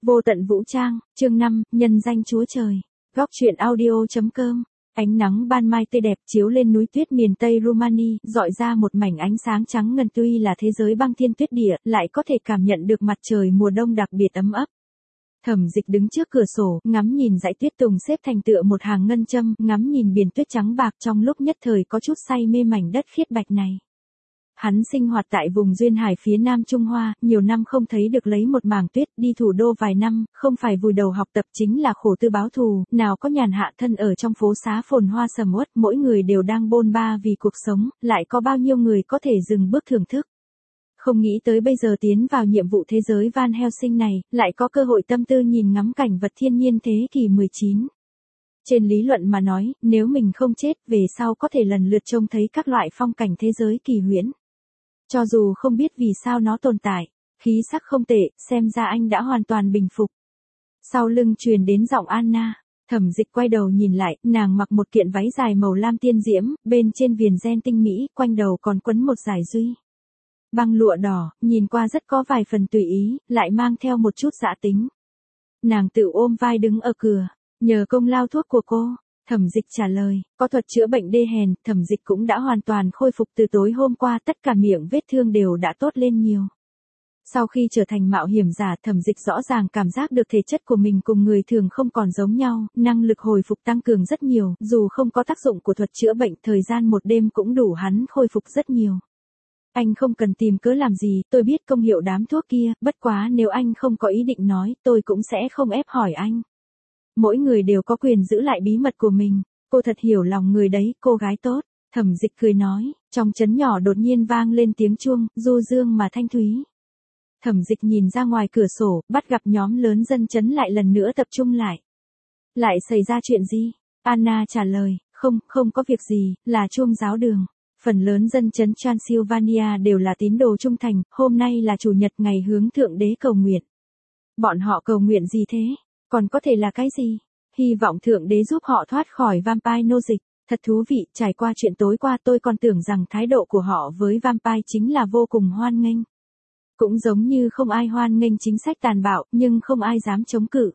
Vô tận vũ trang, chương 5, nhân danh Chúa Trời. Góc truyện audio.com. Ánh nắng ban mai tươi đẹp chiếu lên núi tuyết miền Tây Rumani, rọi ra một mảnh ánh sáng trắng ngần. Tuy là thế giới băng thiên tuyết địa, lại có thể cảm nhận được mặt trời mùa đông đặc biệt ấm ấp. Thẩm Dịch đứng trước cửa sổ, ngắm nhìn dãy tuyết tùng xếp thành tựa một hàng ngân châm, ngắm nhìn biển tuyết trắng bạc, trong lúc nhất thời có chút say mê mảnh đất khiết bạch này. Hắn sinh hoạt tại vùng duyên hải phía Nam Trung Hoa, nhiều năm không thấy được lấy một mảng tuyết, đi thủ đô vài năm, không phải vùi đầu học tập chính là khổ tư báo thù, nào có nhàn hạ thân ở trong phố xá phồn hoa sầm uất, mỗi người đều đang bôn ba vì cuộc sống, lại có bao nhiêu người có thể dừng bước thưởng thức. Không nghĩ tới bây giờ tiến vào nhiệm vụ thế giới Van Helsing này, lại có cơ hội tâm tư nhìn ngắm cảnh vật thiên nhiên thế kỷ 19. Trên lý luận mà nói, nếu mình không chết, về sau có thể lần lượt trông thấy các loại phong cảnh thế giới kỳ huyễn. Cho dù không biết vì sao nó tồn tại, khí sắc không tệ, xem ra anh đã hoàn toàn bình phục. Sau lưng truyền đến giọng Anna, Thẩm Dịch quay đầu nhìn lại, nàng mặc một kiện váy dài màu lam tiên diễm, bên trên viền ren tinh mỹ, quanh đầu còn quấn một dải duy băng lụa đỏ, nhìn qua rất có vài phần tùy ý, lại mang theo một chút dã tính. Nàng tự ôm vai đứng ở cửa, nhờ công lao thuốc của cô. Thẩm Dịch trả lời, có thuật chữa bệnh đê hèn, Thẩm Dịch cũng đã hoàn toàn khôi phục từ tối hôm qua, tất cả miệng vết thương đều đã tốt lên nhiều. Sau khi trở thành mạo hiểm giả, Thẩm Dịch rõ ràng cảm giác được thể chất của mình cùng người thường không còn giống nhau, năng lực hồi phục tăng cường rất nhiều, dù không có tác dụng của thuật chữa bệnh, thời gian một đêm cũng đủ hắn khôi phục rất nhiều. Anh không cần tìm cớ làm gì, tôi biết công hiệu đám thuốc kia, bất quá nếu anh không có ý định nói, tôi cũng sẽ không ép hỏi anh. Mỗi người đều có quyền giữ lại bí mật của mình, cô thật hiểu lòng người đấy, cô gái tốt. Thẩm Dịch cười nói, trong trấn nhỏ đột nhiên vang lên tiếng chuông, du dương mà thanh thúy. Thẩm Dịch nhìn ra ngoài cửa sổ, bắt gặp nhóm lớn dân trấn lại lần nữa tập trung lại. Lại xảy ra chuyện gì? Anna trả lời, không có việc gì, là chuông giáo đường. Phần lớn dân trấn Transylvania đều là tín đồ trung thành, hôm nay là chủ nhật, ngày hướng Thượng Đế cầu nguyện. Bọn họ cầu nguyện gì thế? Còn có thể là cái gì? Hy vọng Thượng Đế giúp họ thoát khỏi vampire nô dịch. Thật thú vị, trải qua chuyện tối qua tôi còn tưởng rằng thái độ của họ với vampire chính là vô cùng hoan nghênh. Cũng giống như không ai hoan nghênh chính sách tàn bạo, nhưng không ai dám chống cự.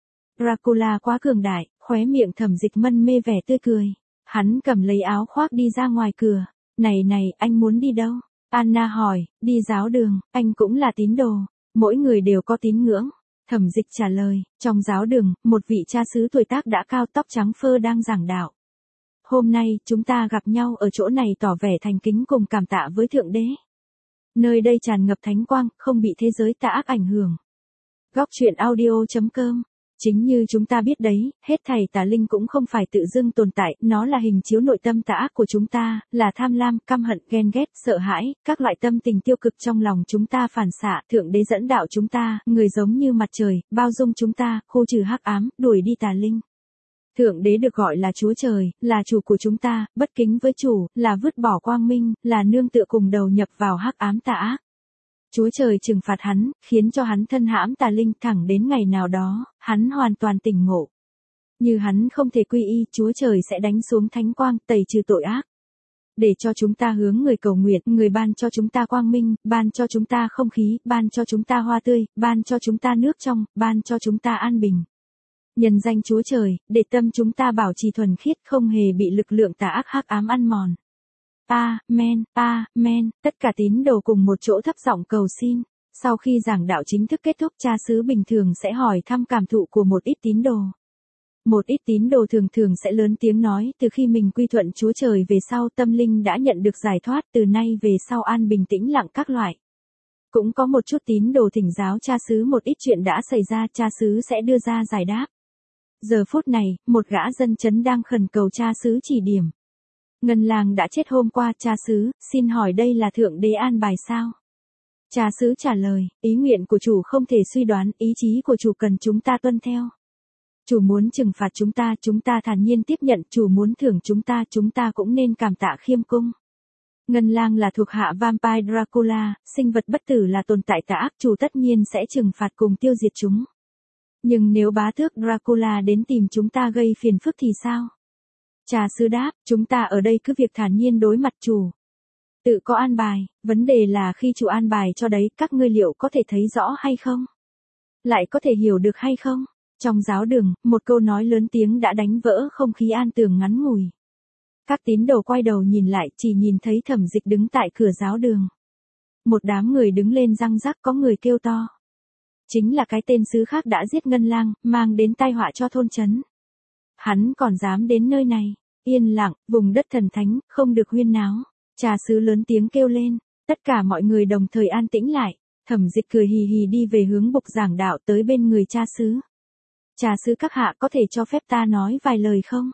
Dracula quá cường đại, khóe miệng Thẩm Dịch mân mê vẻ tươi cười. Hắn cầm lấy áo khoác đi ra ngoài cửa. Này, anh muốn đi đâu? Anna hỏi, đi giáo đường, anh cũng là tín đồ. Mỗi người đều có tín ngưỡng. Thẩm Dịch trả lời, trong giáo đường, một vị cha xứ tuổi tác đã cao, tóc trắng phơ đang giảng đạo. Hôm nay, chúng ta gặp nhau ở chỗ này tỏ vẻ thành kính cùng cảm tạ với Thượng Đế. Nơi đây tràn ngập thánh quang, không bị thế giới tà ác ảnh hưởng. Góc truyện audio.com. Chính như chúng ta biết đấy, hết thảy tà linh cũng không phải tự dưng tồn tại, nó là hình chiếu nội tâm tà ác của chúng ta, là tham lam, căm hận, ghen ghét, sợ hãi, các loại tâm tình tiêu cực trong lòng chúng ta phản xạ, Thượng Đế dẫn đạo chúng ta, người giống như mặt trời, bao dung chúng ta, khu trừ hắc ám, đuổi đi tà linh. Thượng Đế được gọi là Chúa Trời, là chủ của chúng ta, bất kính với chủ, là vứt bỏ quang minh, là nương tựa cùng đầu nhập vào hắc ám tà ác. Chúa Trời trừng phạt hắn, khiến cho hắn thân hãm tà linh, thẳng đến ngày nào đó, hắn hoàn toàn tỉnh ngộ. Như hắn không thể quy y, Chúa Trời sẽ đánh xuống thánh quang, tẩy trừ tội ác. Để cho chúng ta hướng người cầu nguyện, người ban cho chúng ta quang minh, ban cho chúng ta không khí, ban cho chúng ta hoa tươi, ban cho chúng ta nước trong, ban cho chúng ta an bình. Nhân danh Chúa Trời, để tâm chúng ta bảo trì thuần khiết, không hề bị lực lượng tà ác hắc ám ăn mòn. Amen, tất cả tín đồ cùng một chỗ thấp giọng cầu xin. Sau khi giảng đạo chính thức kết thúc, cha xứ bình thường sẽ hỏi thăm cảm thụ của một ít tín đồ. Một ít tín đồ thường sẽ lớn tiếng nói, từ khi mình quy thuận Chúa Trời về sau, tâm linh đã nhận được giải thoát, từ nay về sau an bình tĩnh lặng các loại. Cũng có một chút tín đồ thỉnh giáo cha xứ một ít chuyện đã xảy ra, cha xứ sẽ đưa ra giải đáp. Giờ phút này, một gã dân trấn đang khẩn cầu cha xứ chỉ điểm. Ngân lang đã chết hôm qua, cha xứ, xin hỏi đây là Thượng Đế an bài sao? Cha xứ trả lời, ý nguyện của chủ không thể suy đoán, ý chí của chủ cần chúng ta tuân theo. Chủ muốn trừng phạt chúng ta thản nhiên tiếp nhận, chủ muốn thưởng chúng ta cũng nên cảm tạ khiêm cung. Ngân lang là thuộc hạ vampire Dracula, sinh vật bất tử là tồn tại tà ác, chủ tất nhiên sẽ trừng phạt cùng tiêu diệt chúng. Nhưng nếu bá tước Dracula đến tìm chúng ta gây phiền phức thì sao? Cha xứ đáp, chúng ta ở đây cứ việc thản nhiên đối mặt chủ. Tự có an bài, vấn đề là khi chủ an bài cho đấy, các ngươi liệu có thể thấy rõ hay không? Lại có thể hiểu được hay không? Trong giáo đường, một câu nói lớn tiếng đã đánh vỡ không khí an tường ngắn ngủi. Các tín đồ quay đầu nhìn lại, chỉ nhìn thấy Thẩm Dịch đứng tại cửa giáo đường. Một đám người đứng lên răng rắc, có người kêu to. Chính là cái tên sứ khác đã giết Ngân Lang, mang đến tai họa cho thôn trấn. Hắn còn dám đến nơi này. Yên lặng, vùng đất thần thánh, không được huyên náo. Cha xứ lớn tiếng kêu lên. Tất cả mọi người đồng thời an tĩnh lại. Thẩm Dịch cười hì hì đi về hướng bục giảng đạo tới bên người cha xứ. Cha xứ các hạ có thể cho phép ta nói vài lời không?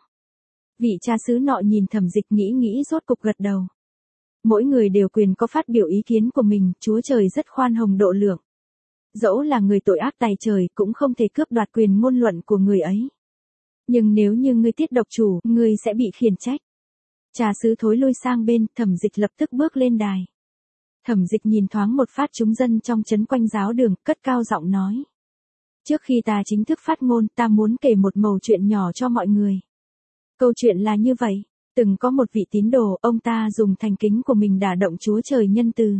Vị cha xứ nọ nhìn Thẩm Dịch nghĩ rốt cục gật đầu. Mỗi người đều quyền có phát biểu ý kiến của mình, Chúa Trời rất khoan hồng độ lượng. Dẫu là người tội ác tày trời cũng không thể cướp đoạt quyền ngôn luận của người ấy. Nhưng nếu như ngươi tiết độc chủ, ngươi sẽ bị khiển trách. Cha xứ thối lui sang bên, Thẩm Dịch lập tức bước lên đài. Thẩm Dịch nhìn thoáng một phát chúng dân trong trấn quanh giáo đường, cất cao giọng nói. Trước khi ta chính thức phát ngôn, ta muốn kể một mẩu chuyện nhỏ cho mọi người. Câu chuyện là như vậy, từng có một vị tín đồ, ông ta dùng thành kính của mình đả động Chúa Trời nhân từ.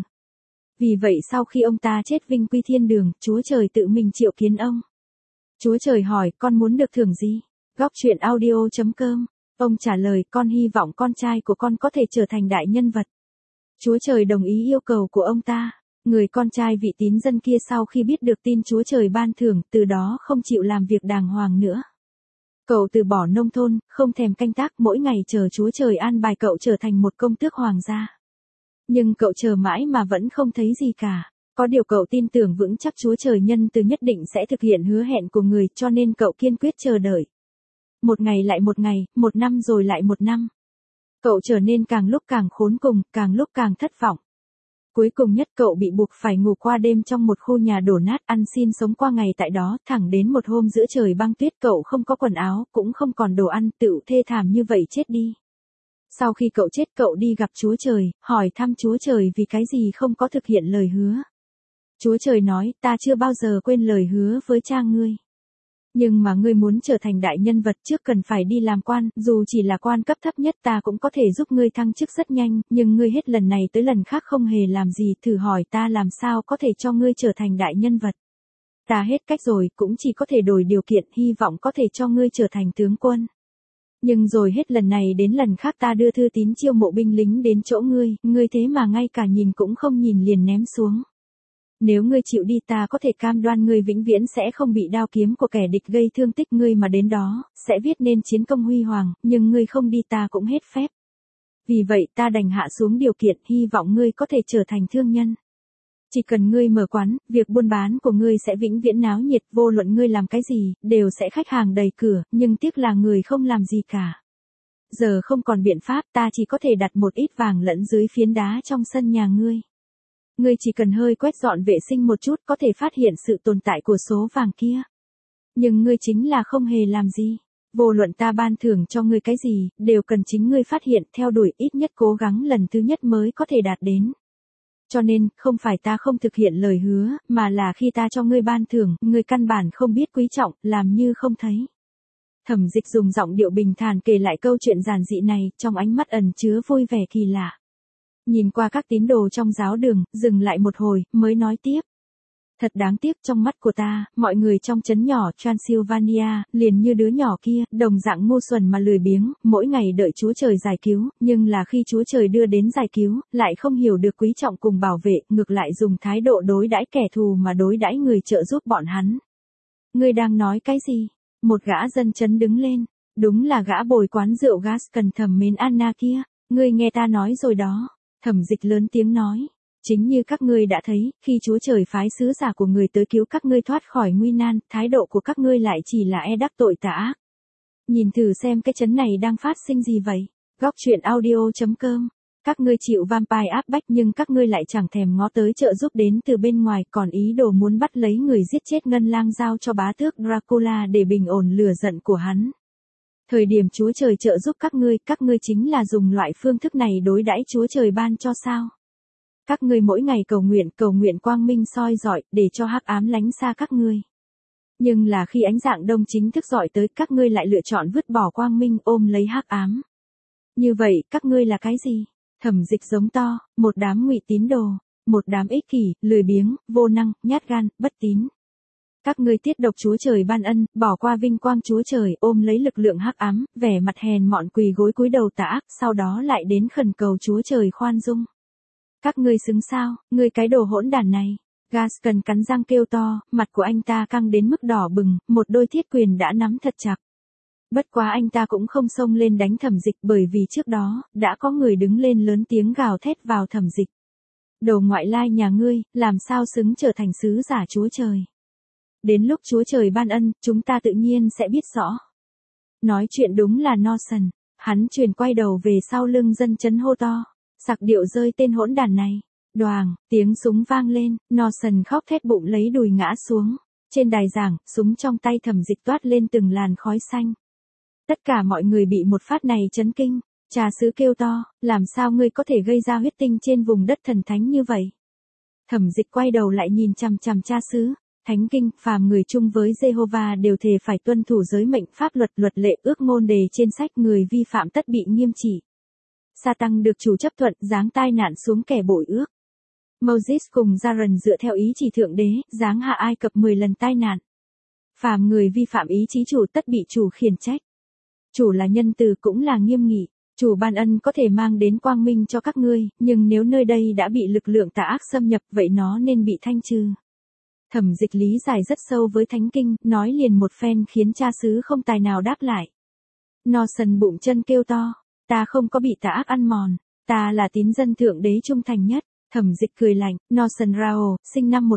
Vì vậy sau khi ông ta chết vinh quy thiên đường, Chúa Trời tự mình triệu kiến ông. Chúa Trời hỏi, con muốn được thưởng gì? Góc truyện audio.com. Ông trả lời, con hy vọng con trai của con có thể trở thành đại nhân vật. Chúa Trời đồng ý yêu cầu của ông ta. Người con trai vị tín dân kia sau khi biết được tin Chúa Trời ban thưởng, từ đó không chịu làm việc đàng hoàng nữa. Cậu từ bỏ nông thôn, không thèm canh tác, mỗi ngày chờ Chúa Trời an bài cậu trở thành một công tước hoàng gia. Nhưng cậu chờ mãi mà vẫn không thấy gì cả. Có điều cậu tin tưởng vững chắc Chúa Trời nhân từ nhất định sẽ thực hiện hứa hẹn của người, cho nên cậu kiên quyết chờ đợi. Một ngày lại một ngày, một năm rồi lại một năm. Cậu trở nên càng lúc càng khốn cùng, càng lúc càng thất vọng. Cuối cùng nhất cậu bị buộc phải ngủ qua đêm trong một khu nhà đổ nát, ăn xin sống qua ngày tại đó, thẳng đến một hôm giữa trời băng tuyết cậu không có quần áo, cũng không còn đồ ăn, tựu thê thảm như vậy chết đi. Sau khi cậu chết cậu đi gặp Chúa Trời, hỏi thăm Chúa Trời vì cái gì không có thực hiện lời hứa. Chúa Trời nói, ta chưa bao giờ quên lời hứa với cha ngươi. Nhưng mà ngươi muốn trở thành đại nhân vật trước cần phải đi làm quan, dù chỉ là quan cấp thấp nhất ta cũng có thể giúp ngươi thăng chức rất nhanh, nhưng ngươi hết lần này tới lần khác không hề làm gì, thử hỏi ta làm sao có thể cho ngươi trở thành đại nhân vật. Ta hết cách rồi, cũng chỉ có thể đổi điều kiện, hy vọng có thể cho ngươi trở thành tướng quân. Nhưng rồi hết lần này đến lần khác ta đưa thư tín chiêu mộ binh lính đến chỗ ngươi thế mà ngay cả nhìn cũng không nhìn liền ném xuống. Nếu ngươi chịu đi ta có thể cam đoan ngươi vĩnh viễn sẽ không bị đao kiếm của kẻ địch gây thương tích, ngươi mà đến đó, sẽ viết nên chiến công huy hoàng, nhưng ngươi không đi ta cũng hết phép. Vì vậy ta đành hạ xuống điều kiện, hy vọng ngươi có thể trở thành thương nhân. Chỉ cần ngươi mở quán, việc buôn bán của ngươi sẽ vĩnh viễn náo nhiệt, vô luận ngươi làm cái gì, đều sẽ khách hàng đầy cửa, nhưng tiếc là người không làm gì cả. Giờ không còn biện pháp, ta chỉ có thể đặt một ít vàng lẫn dưới phiến đá trong sân nhà ngươi. Ngươi chỉ cần hơi quét dọn vệ sinh một chút có thể phát hiện sự tồn tại của số vàng kia. Nhưng ngươi chính là không hề làm gì. Vô luận ta ban thưởng cho ngươi cái gì, đều cần chính ngươi phát hiện, theo đuổi, ít nhất cố gắng lần thứ nhất mới có thể đạt đến. Cho nên, không phải ta không thực hiện lời hứa, mà là khi ta cho ngươi ban thưởng, ngươi căn bản không biết quý trọng, làm như không thấy. Thẩm Dịch dùng giọng điệu bình thản kể lại câu chuyện giản dị này, trong ánh mắt ẩn chứa vui vẻ kỳ lạ. Nhìn qua các tín đồ trong giáo đường, dừng lại một hồi, mới nói tiếp. Thật đáng tiếc, trong mắt của ta, mọi người trong trấn nhỏ Transylvania, liền như đứa nhỏ kia, đồng dạng ngu xuẩn mà lười biếng, mỗi ngày đợi Chúa Trời giải cứu, nhưng là khi Chúa Trời đưa đến giải cứu, lại không hiểu được quý trọng cùng bảo vệ, ngược lại dùng thái độ đối đãi kẻ thù mà đối đãi người trợ giúp bọn hắn. Ngươi đang nói cái gì? Một gã dân trấn đứng lên. Đúng là gã bồi quán rượu Gascon thầm mến Anna kia. Ngươi nghe ta nói rồi đó. Thẩm Dịch lớn tiếng nói. Chính như các ngươi đã thấy, khi Chúa Trời phái sứ giả của người tới cứu các ngươi thoát khỏi nguy nan, thái độ của các ngươi lại chỉ là đắc tội tà ác. Nhìn thử xem cái chấn này đang phát sinh gì vậy. Góc truyện audio.com. Các ngươi chịu vampire áp bách nhưng các ngươi lại chẳng thèm ngó tới trợ giúp đến từ bên ngoài, còn ý đồ muốn bắt lấy người giết chết Ngân Lang giao cho bá tước Dracula để bình ổn lửa giận của hắn. Thời điểm Chúa Trời trợ giúp các ngươi chính là dùng loại phương thức này đối đãi Chúa Trời ban cho sao? Các ngươi mỗi ngày cầu nguyện quang minh soi rọi, để cho hắc ám lánh xa các ngươi. Nhưng là khi ánh dạng đông chính thức rọi tới, các ngươi lại lựa chọn vứt bỏ quang minh, ôm lấy hắc ám. Như vậy, các ngươi là cái gì? Thẩm Dịch giống to, một đám ngụy tín đồ, một đám ích kỷ, lười biếng, vô năng, nhát gan, bất tín. Các ngươi tiết độc Chúa Trời ban ân, bỏ qua vinh quang Chúa Trời, ôm lấy lực lượng hắc ám, vẻ mặt hèn mọn quỳ gối cúi đầu tà ác, sau đó lại đến khẩn cầu Chúa Trời khoan dung. Các ngươi xứng sao, ngươi cái đồ hỗn đản này. Gaston cắn răng kêu to, mặt của anh ta căng đến mức đỏ bừng, một đôi thiết quyền đã nắm thật chặt. Bất quá anh ta cũng không xông lên đánh Thẩm Dịch bởi vì trước đó, đã có người đứng lên lớn tiếng gào thét vào Thẩm Dịch. Đồ ngoại lai nhà ngươi, làm sao xứng trở thành sứ giả Chúa Trời. Đến lúc Chúa Trời ban ân, chúng ta tự nhiên sẽ biết rõ. Nói chuyện đúng là Norton, hắn chuyển quay đầu về sau lưng dân chấn hô to, sặc điệu rơi tên hỗn đản này. Đoàng, tiếng súng vang lên, Norton khóc thét bụng lấy đùi ngã xuống. Trên đài giảng, súng trong tay Thẩm Dịch toát lên từng làn khói xanh. Tất cả mọi người bị một phát này chấn kinh. Cha xứ kêu to, làm sao ngươi có thể gây ra huyết tinh trên vùng đất thần thánh như vậy? Thẩm Dịch quay đầu lại nhìn chằm chằm cha xứ. Thánh kinh, phàm người chung với Jehovah đều thề phải tuân thủ giới mệnh pháp luật lệ ước ngôn đề trên sách, người vi phạm tất bị nghiêm trị. Sa-tăng được chủ chấp thuận giáng tai nạn xuống kẻ bội ước. Moses cùng Giarren dựa theo ý chỉ thượng đế, giáng hạ Ai Cập 10 lần tai nạn. Phàm người vi phạm ý chí chủ tất bị chủ khiển trách. Chủ là nhân từ cũng là nghiêm nghị. Chủ ban ân có thể mang đến quang minh cho các ngươi, nhưng nếu nơi đây đã bị lực lượng tà ác xâm nhập vậy nó nên bị thanh trừ. Thẩm Dịch lý giải rất sâu với thánh kinh, nói liền một phen khiến cha xứ không tài nào đáp lại. Norton bụng chân kêu to, ta không có bị tà ác ăn mòn, ta là tín dân thượng đế trung thành nhất. Thẩm Dịch cười lạnh, Norton Rao, sinh năm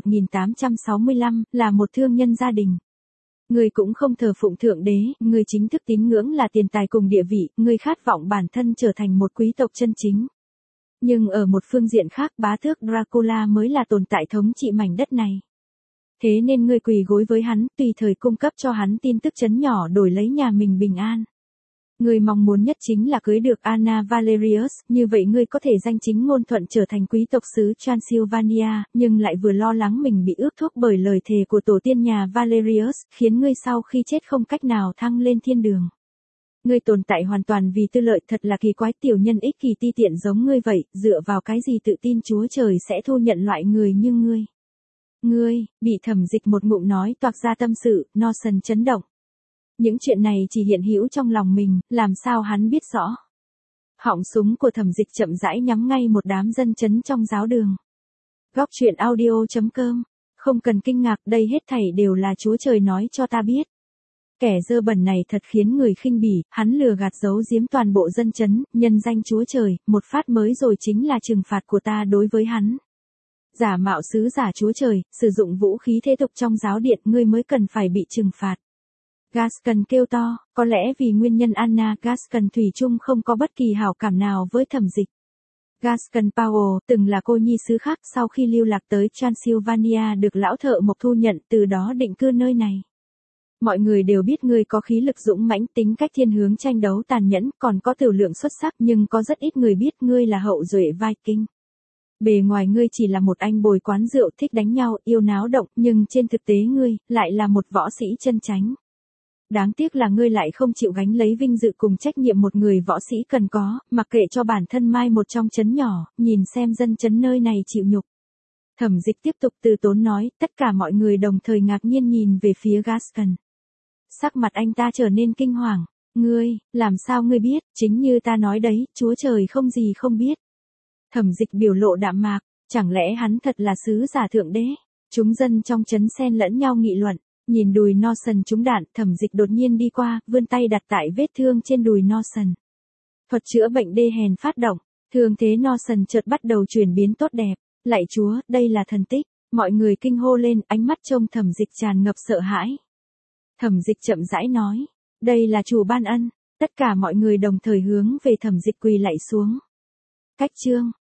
1865, là một thương nhân gia đình. Ngươi cũng không thờ phụng thượng đế, ngươi chính thức tín ngưỡng là tiền tài cùng địa vị, ngươi khát vọng bản thân trở thành một quý tộc chân chính. Nhưng ở một phương diện khác, bá tước Dracula mới là tồn tại thống trị mảnh đất này. Thế nên ngươi quỳ gối với hắn, tùy thời cung cấp cho hắn tin tức chấn nhỏ đổi lấy nhà mình bình an. Ngươi mong muốn nhất chính là cưới được Anna Valerius, như vậy ngươi có thể danh chính ngôn thuận trở thành quý tộc xứ Transylvania, nhưng lại vừa lo lắng mình bị ước thúc bởi lời thề của tổ tiên nhà Valerius, khiến ngươi sau khi chết không cách nào thăng lên thiên đường. Ngươi tồn tại hoàn toàn vì tư lợi, thật là kỳ quái, tiểu nhân ích kỳ ti tiện giống ngươi vậy, dựa vào cái gì tự tin Chúa Trời sẽ thu nhận loại người như ngươi. Ngươi, bị Thẩm Dịch một ngụm nói toạc ra tâm sự, Norton chấn động. Những chuyện này chỉ hiện hữu trong lòng mình, làm sao hắn biết rõ. Họng súng của Thẩm Dịch chậm rãi nhắm ngay một đám dân chấn trong giáo đường. Góc truyện audio.com. Không cần kinh ngạc, đây hết thảy đều là Chúa Trời nói cho ta biết. Kẻ dơ bẩn này thật khiến người khinh bỉ, hắn lừa gạt giấu giếm toàn bộ dân chấn, nhân danh Chúa Trời, một phát mới rồi chính là trừng phạt của ta đối với hắn. Giả mạo sứ giả Chúa Trời, sử dụng vũ khí thế tục trong giáo điện, ngươi mới cần phải bị trừng phạt. Gaston kêu to, có lẽ vì nguyên nhân Anna, Gaston thủy chung không có bất kỳ hảo cảm nào với Thẩm Dịch. Gaston Powell, từng là cô nhi xứ khác, sau khi lưu lạc tới Transylvania được lão thợ mộc thu nhận, từ đó định cư nơi này. Mọi người đều biết ngươi có khí lực dũng mãnh, tính cách thiên hướng tranh đấu tàn nhẫn, còn có tiểu lượng xuất sắc, nhưng có rất ít người biết ngươi là hậu duệ Viking. Bề ngoài ngươi chỉ là một anh bồi quán rượu thích đánh nhau, yêu náo động, nhưng trên thực tế ngươi, lại là một võ sĩ chân chánh. Đáng tiếc là ngươi lại không chịu gánh lấy vinh dự cùng trách nhiệm một người võ sĩ cần có, mặc kệ cho bản thân mai một trong trấn nhỏ, nhìn xem dân chấn nơi này chịu nhục. Thẩm Dịch tiếp tục từ tốn nói, tất cả mọi người đồng thời ngạc nhiên nhìn về phía Gaston. Sắc mặt anh ta trở nên kinh hoàng, ngươi, làm sao ngươi biết, chính như ta nói đấy, Chúa Trời không gì không biết. Thẩm Dịch biểu lộ đạm mạc, chẳng lẽ hắn thật là sứ giả thượng đế? Chúng dân trong trấn xen lẫn nhau nghị luận, nhìn đùi Norton trúng đạn, Thẩm Dịch đột nhiên đi qua, vươn tay đặt tại vết thương trên đùi Norton. Thuật chữa bệnh đê hèn phát động, thương thế Norton chợt bắt đầu chuyển biến tốt đẹp. Lạy Chúa, đây là thần tích. Mọi người kinh hô lên, ánh mắt trông Thẩm Dịch tràn ngập sợ hãi. Thẩm Dịch chậm rãi nói, đây là chủ ban ân. Tất cả mọi người đồng thời hướng về Thẩm Dịch quỳ lạy xuống. Cách chương